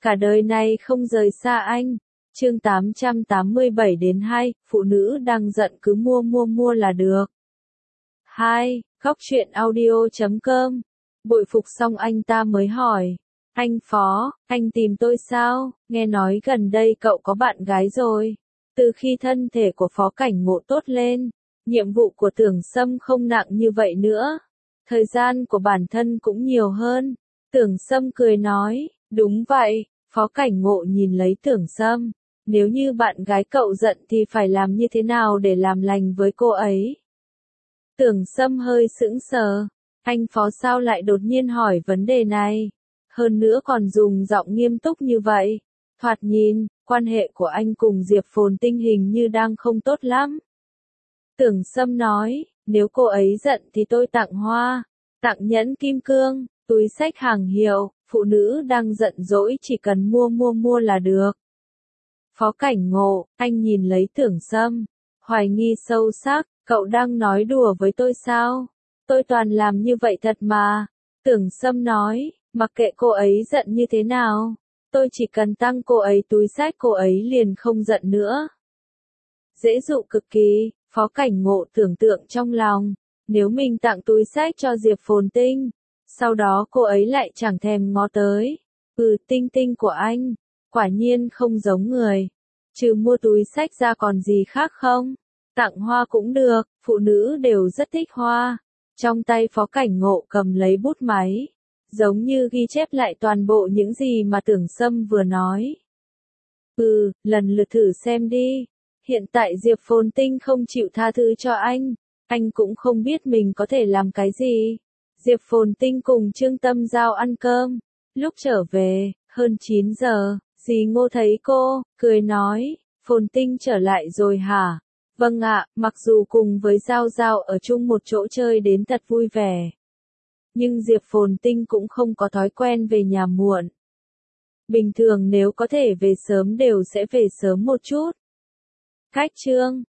cả đời này không rời xa anh. Chương 887-2, phụ nữ đang giận cứ mua là được. 2. Góc truyện audio.com. Bội phục xong anh ta mới hỏi. Anh Phó, anh tìm tôi sao? Nghe nói gần đây cậu có bạn gái rồi. Từ khi thân thể của Phó Cảnh Ngộ tốt lên, nhiệm vụ của Tưởng Sâm không nặng như vậy nữa. Thời gian của bản thân cũng nhiều hơn. Tưởng Sâm cười nói, đúng vậy. Phó Cảnh Ngộ nhìn lấy Tưởng Sâm. Nếu như bạn gái cậu giận thì phải làm như thế nào để làm lành với cô ấy? Tưởng Sâm hơi sững sờ. Anh Phó sao lại đột nhiên hỏi vấn đề này? Hơn nữa còn dùng giọng nghiêm túc như vậy. Thoạt nhìn, quan hệ của anh cùng Diệp Phồn Tinh hình như đang không tốt lắm. Tưởng Sâm nói, nếu cô ấy giận thì tôi tặng hoa, tặng nhẫn kim cương, túi xách hàng hiệu, phụ nữ đang giận dỗi chỉ cần mua là được. Phó Cảnh Ngộ, anh nhìn lấy Tưởng Sâm, hoài nghi sâu sắc, cậu đang nói đùa với tôi sao? Tôi toàn làm như vậy thật mà. Tưởng Sâm nói, mặc kệ cô ấy giận như thế nào, tôi chỉ cần tăng cô ấy túi xách cô ấy liền không giận nữa. Dễ dụ cực kỳ, Phó Cảnh Ngộ tưởng tượng trong lòng, nếu mình tặng túi xách cho Diệp Phồn Tinh, sau đó cô ấy lại chẳng thèm ngó tới. Tinh tinh của anh, quả nhiên không giống người. Trừ mua túi xách ra còn gì khác không? Tặng hoa cũng được, phụ nữ đều rất thích hoa. Trong tay Phó Cảnh Ngộ cầm lấy bút máy, giống như ghi chép lại toàn bộ những gì mà Tưởng Sâm vừa nói. Lần lượt thử xem đi. Hiện tại Diệp Phồn Tinh không chịu tha thứ cho anh cũng không biết mình có thể làm cái gì. Diệp Phồn Tinh cùng Trương Tâm Giao ăn cơm. Lúc trở về, hơn 9 giờ, dì Ngô thấy cô, cười nói, Phồn Tinh trở lại rồi hả? Vâng ạ, mặc dù cùng với Giao Giao ở chung một chỗ chơi đến thật vui vẻ. Nhưng Diệp Phồn Tinh cũng không có thói quen về nhà muộn. Bình thường nếu có thể về sớm đều sẽ về sớm một chút. Cách Trương,